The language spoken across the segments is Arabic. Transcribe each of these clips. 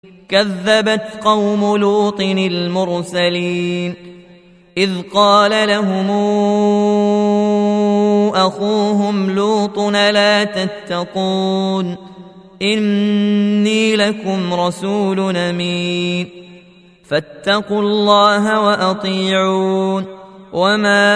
كذبت قوم لوط المرسلين إذ قال لهم أخوهم لوط لا تتقون إني لكم رسول أمين فاتقوا الله وأطيعون وما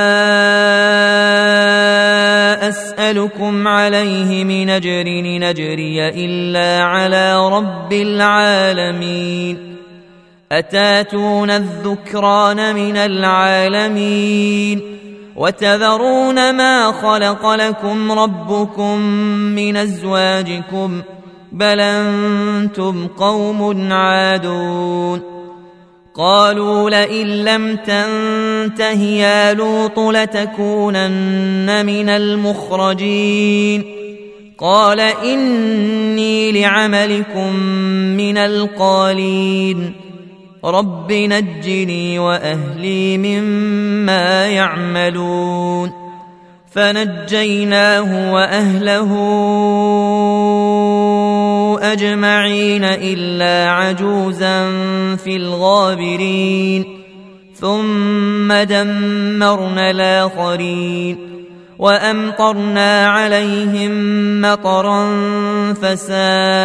أسألكم عليه من أجر نجري إلا على رب العالمين أتاتون الذكران من العالمين وتذرون ما خلق لكم ربكم من أزواجكم بل أنتم قوم عادون قالوا لئن لم تنته يا لوط لتكونن من المخرجين قال إني لعملكم من القالين رب نجني وأهلي مما يعملون فنجيناه وأهله أجمعين إلا عجوزا في الغابرين ثم دمرنا الآخرين وأمطرنا عليهم مطرا فساء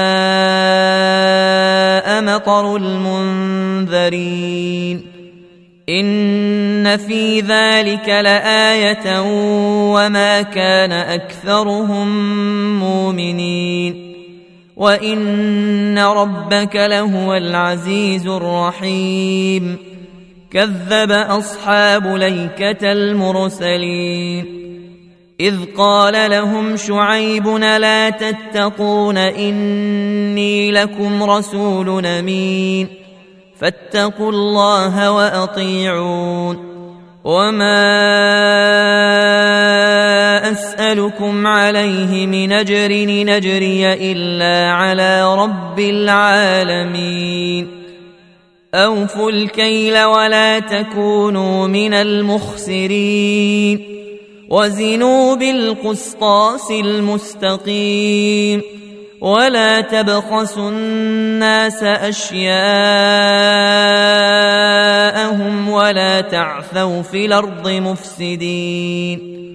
مطر المنذرين إن في ذلك لآية وما كان أكثرهم مؤمنين وإن ربك لهو العزيز الرحيم كذب أصحاب ليكة المرسلين إذ قال لهم شعيب لا تتقون إني لكم رسول أمين فاتقوا الله وأطيعون وما أسألكم عليه من أجر نجري إلا على رب العالمين أوفوا الكيل ولا تكونوا من المخسرين وزنوا بالقسطاس المستقيم ولا تبخسوا الناس أشياءهم ولا تعثوا في الأرض مفسدين